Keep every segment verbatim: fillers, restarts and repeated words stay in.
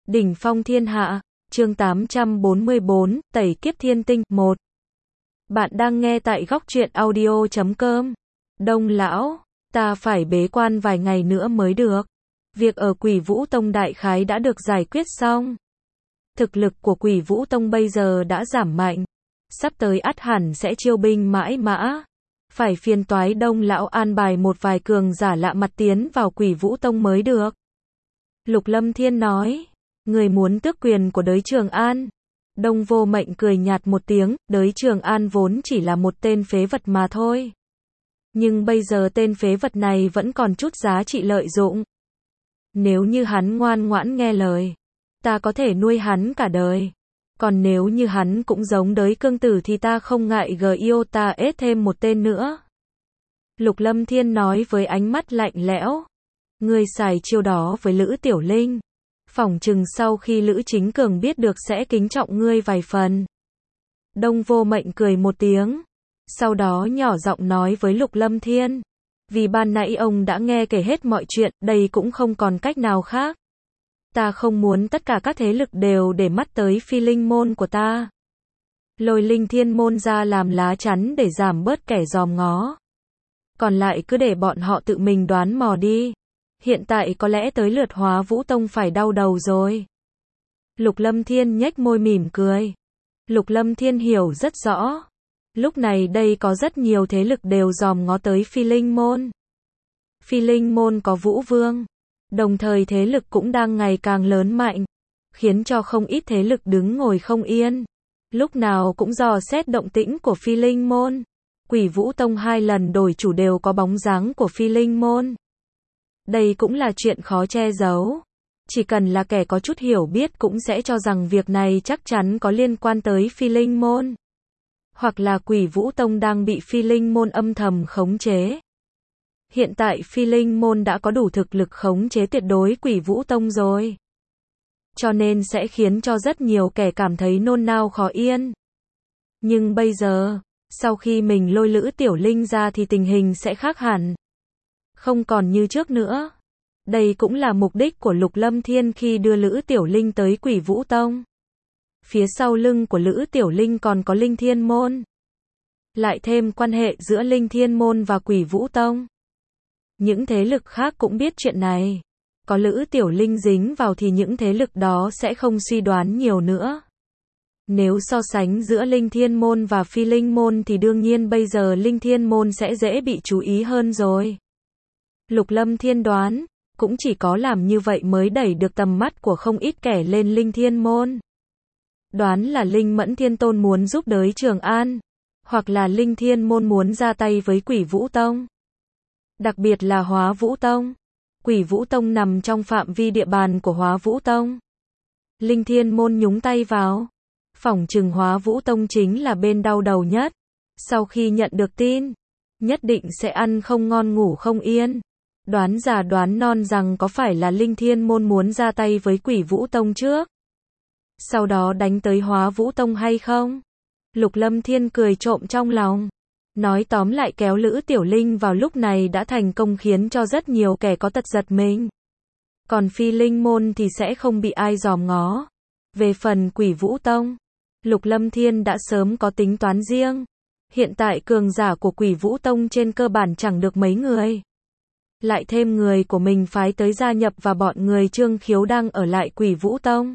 Đỉnh phong thiên hạ, chương tám trăm bốn mươi bốn, tẩy kiếp thiên tinh, một. Bạn đang nghe tại góc truyện audio chấm com. Đông lão, ta phải bế quan vài ngày nữa mới được. Việc ở Quỷ Vũ Tông đại khái đã được giải quyết xong. Thực lực của Quỷ Vũ Tông bây giờ đã giảm mạnh. Sắp tới ắt hẳn sẽ chiêu binh mãi mã. Phải phiền toái Đông lão an bài một vài cường giả lạ mặt tiến vào Quỷ Vũ Tông mới được. Lục Lâm Thiên nói, người muốn tước quyền của Đới Trường An. Đông Vô Mệnh cười nhạt một tiếng, Đới Trường An vốn chỉ là một tên phế vật mà thôi. Nhưng bây giờ tên phế vật này vẫn còn chút giá trị lợi dụng. Nếu như hắn ngoan ngoãn nghe lời, ta có thể nuôi hắn cả đời. Còn nếu như hắn cũng giống Đới Cương Tử thì ta không ngại gờ yêu ta ết thêm một tên nữa. Lục Lâm Thiên nói với ánh mắt lạnh lẽo. Ngươi xài chiêu đó với Lữ Tiểu Linh. Phỏng chừng sau khi Lữ Chính Cường biết được sẽ kính trọng ngươi vài phần. Đông Vô Mệnh cười một tiếng. Sau đó nhỏ giọng nói với Lục Lâm Thiên. Vì ban nãy ông đã nghe kể hết mọi chuyện, đây cũng không còn cách nào khác. Ta không muốn tất cả các thế lực đều để mắt tới Phi Linh Môn của ta. Lôi Linh Thiên Môn ra làm lá chắn để giảm bớt kẻ dòm ngó. Còn lại cứ để bọn họ tự mình đoán mò đi. Hiện tại có lẽ tới lượt Hóa Vũ Tông phải đau đầu rồi. Lục Lâm Thiên nhếch môi mỉm cười. Lục Lâm Thiên hiểu rất rõ. Lúc này đây có rất nhiều thế lực đều dòm ngó tới Phi Linh Môn. Phi Linh Môn có Vũ Vương. Đồng thời thế lực cũng đang ngày càng lớn mạnh. Khiến cho không ít thế lực đứng ngồi không yên. Lúc nào cũng dò xét động tĩnh của Phi Linh Môn. Quỷ Vũ Tông hai lần đổi chủ đều có bóng dáng của Phi Linh Môn. Đây cũng là chuyện khó che giấu. Chỉ cần là kẻ có chút hiểu biết cũng sẽ cho rằng việc này chắc chắn có liên quan tới Phi Linh Môn. Hoặc là Quỷ Vũ Tông đang bị Phi Linh Môn âm thầm khống chế. Hiện tại Phi Linh Môn đã có đủ thực lực khống chế tuyệt đối Quỷ Vũ Tông rồi. Cho nên sẽ khiến cho rất nhiều kẻ cảm thấy nôn nao khó yên. Nhưng bây giờ, sau khi mình lôi Lữ Tiểu Linh ra thì tình hình sẽ khác hẳn. Không còn như trước nữa. Đây cũng là mục đích của Lục Lâm Thiên khi đưa Lữ Tiểu Linh tới Quỷ Vũ Tông. Phía sau lưng của Lữ Tiểu Linh còn có Linh Thiên Môn. Lại thêm quan hệ giữa Linh Thiên Môn và Quỷ Vũ Tông. Những thế lực khác cũng biết chuyện này. Có Lữ Tiểu Linh dính vào thì những thế lực đó sẽ không suy đoán nhiều nữa. Nếu so sánh giữa Linh Thiên Môn và Phi Linh Môn thì đương nhiên bây giờ Linh Thiên Môn sẽ dễ bị chú ý hơn rồi. Lục Lâm Thiên đoán, cũng chỉ có làm như vậy mới đẩy được tầm mắt của không ít kẻ lên Linh Thiên Môn. Đoán là Linh Mẫn Thiên Tôn muốn giúp Đới Trường An, hoặc là Linh Thiên Môn muốn ra tay với Quỷ Vũ Tông. Đặc biệt là Hóa Vũ Tông. Quỷ Vũ Tông nằm trong phạm vi địa bàn của Hóa Vũ Tông. Linh Thiên Môn nhúng tay vào. Phỏng chừng Hóa Vũ Tông chính là bên đau đầu nhất. Sau khi nhận được tin, nhất định sẽ ăn không ngon ngủ không yên. Đoán già đoán non rằng có phải là Linh Thiên Môn muốn ra tay với Quỷ Vũ Tông trước. Sau đó đánh tới Hóa Vũ Tông hay không? Lục Lâm Thiên cười trộm trong lòng. Nói tóm lại kéo Lữ Tiểu Linh vào lúc này đã thành công khiến cho rất nhiều kẻ có tật giật mình. Còn Phi Linh Môn thì sẽ không bị ai dòm ngó. Về phần Quỷ Vũ Tông, Lục Lâm Thiên đã sớm có tính toán riêng. Hiện tại cường giả của Quỷ Vũ Tông trên cơ bản chẳng được mấy người. Lại thêm người của mình phái tới gia nhập và bọn người Trương Khiếu đang ở lại Quỷ Vũ Tông.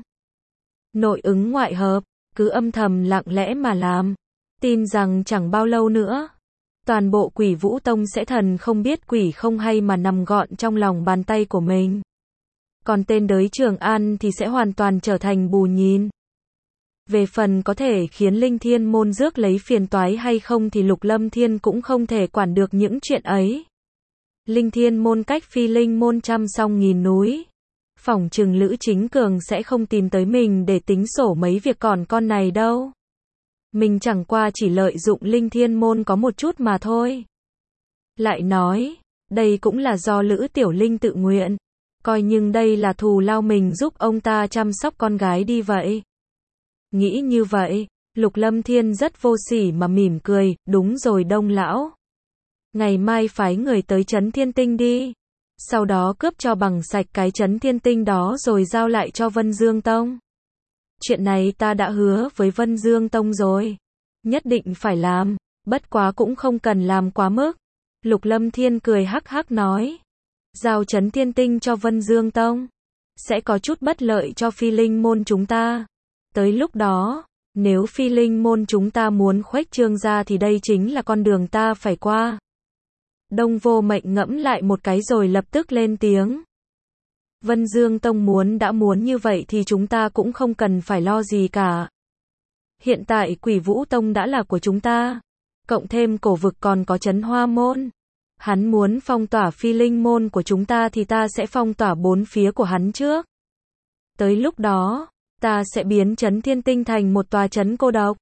Nội ứng ngoại hợp, cứ âm thầm lặng lẽ mà làm. Tin rằng chẳng bao lâu nữa, toàn bộ Quỷ Vũ Tông sẽ thần không biết quỷ không hay mà nằm gọn trong lòng bàn tay của mình. Còn tên Đới Trường An thì sẽ hoàn toàn trở thành bù nhìn. Về phần có thể khiến Linh Thiên Môn rước lấy phiền toái hay không thì Lục Lâm Thiên cũng không thể quản được những chuyện ấy. Linh Thiên Môn cách Phi Linh Môn trăm sông nghìn núi. Phỏng chừng Lữ Chính Cường sẽ không tìm tới mình để tính sổ mấy việc còn con này đâu. Mình chẳng qua chỉ lợi dụng Linh Thiên Môn có một chút mà thôi. Lại nói, đây cũng là do Lữ Tiểu Linh tự nguyện. Coi nhưng đây là thù lao mình giúp ông ta chăm sóc con gái đi vậy. Nghĩ như vậy, Lục Lâm Thiên rất vô sỉ mà mỉm cười, đúng rồi Đông lão. Ngày mai phái người tới Trấn Thiên Tinh đi. sau đó cướp cho bằng sạch cái trấn Thiên Tinh đó rồi giao lại cho Vân Dương Tông. Chuyện này ta đã hứa với Vân Dương Tông rồi. Nhất định phải làm, bất quá cũng không cần làm quá mức. Lục Lâm Thiên cười hắc hắc nói. Giao trấn Thiên Tinh cho Vân Dương Tông, sẽ có chút bất lợi cho Phi Linh môn chúng ta. Tới lúc đó, nếu Phi Linh môn chúng ta muốn khuếch trương ra thì đây chính là con đường ta phải qua. Đông Vô Mệnh ngẫm lại một cái rồi lập tức lên tiếng. Vân Dương Tông muốn đã muốn như vậy thì chúng ta cũng không cần phải lo gì cả. Hiện tại Quỷ Vũ Tông đã là của chúng ta, cộng thêm cổ vực còn có trấn Hoa Môn. Hắn muốn phong tỏa Phi Linh môn của chúng ta thì ta sẽ phong tỏa bốn phía của hắn trước. Tới lúc đó, ta sẽ biến trấn Thiên Tinh thành một tòa trấn cô độc.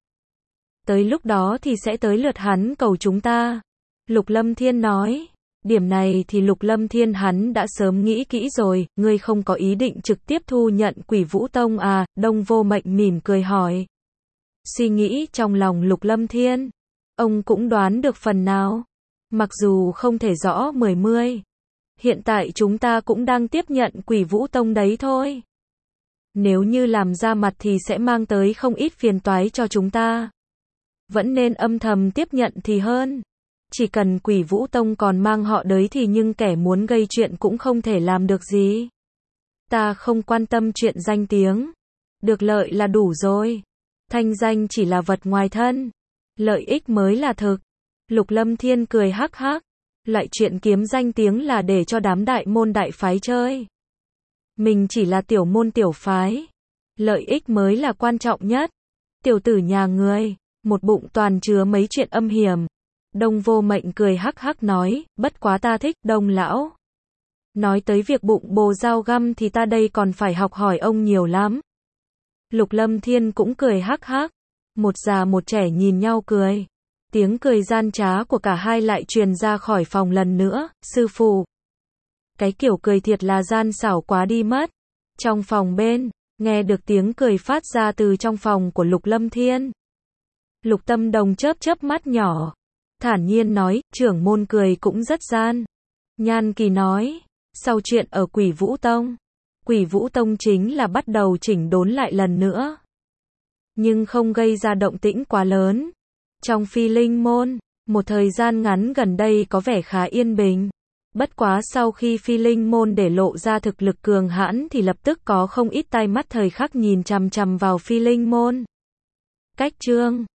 Tới lúc đó thì sẽ tới lượt hắn cầu chúng ta. Lục Lâm Thiên nói. Điểm này thì Lục Lâm Thiên hắn đã sớm nghĩ kỹ rồi. Ngươi không có ý định trực tiếp thu nhận Quỷ Vũ Tông à? Đông Vô Mệnh mỉm cười hỏi. Suy nghĩ trong lòng Lục Lâm Thiên, ông cũng đoán được phần nào. Mặc dù không thể rõ mười mươi. Hiện tại chúng ta cũng đang tiếp nhận Quỷ Vũ Tông đấy thôi. Nếu như làm ra mặt thì sẽ mang tới không ít phiền toái cho chúng ta. Vẫn nên âm thầm tiếp nhận thì hơn. Chỉ cần Quỷ Vũ Tông còn mang họ đấy thì nhưng kẻ muốn gây chuyện cũng không thể làm được gì. Ta không quan tâm chuyện danh tiếng. Được lợi là đủ rồi. Thanh danh chỉ là vật ngoài thân. Lợi ích mới là thực. Lục Lâm Thiên cười hắc hắc. Loại chuyện kiếm danh tiếng là để cho đám đại môn đại phái chơi. Mình chỉ là tiểu môn tiểu phái. Lợi ích mới là quan trọng nhất. Tiểu tử nhà người, một bụng toàn chứa mấy chuyện âm hiểm. Đông Vô Mệnh cười hắc hắc nói, bất quá ta thích Đông lão. Nói tới việc bụng bồ dao găm thì ta đây còn phải học hỏi ông nhiều lắm. Lục Lâm Thiên cũng cười hắc hắc. Một già một trẻ nhìn nhau cười. Tiếng cười gian trá của cả hai lại truyền ra khỏi phòng lần nữa. Sư phụ. Cái kiểu cười thiệt là gian xảo quá đi mất. Trong phòng bên, nghe được tiếng cười phát ra từ trong phòng của Lục Lâm Thiên. Lục Tâm Đồng chớp chớp mắt nhỏ. Thản nhiên nói, trưởng môn cười cũng rất gian. Nhan Kỳ nói, sau chuyện ở Quỷ Vũ Tông, Quỷ Vũ Tông chính là bắt đầu chỉnh đốn lại lần nữa. Nhưng không gây ra động tĩnh quá lớn. Trong Phi Linh môn, một thời gian ngắn gần đây có vẻ khá yên bình. Bất quá sau khi Phi Linh môn để lộ ra thực lực cường hãn thì lập tức có không ít tai mắt thời khắc nhìn chằm chằm vào Phi Linh môn. Cách chương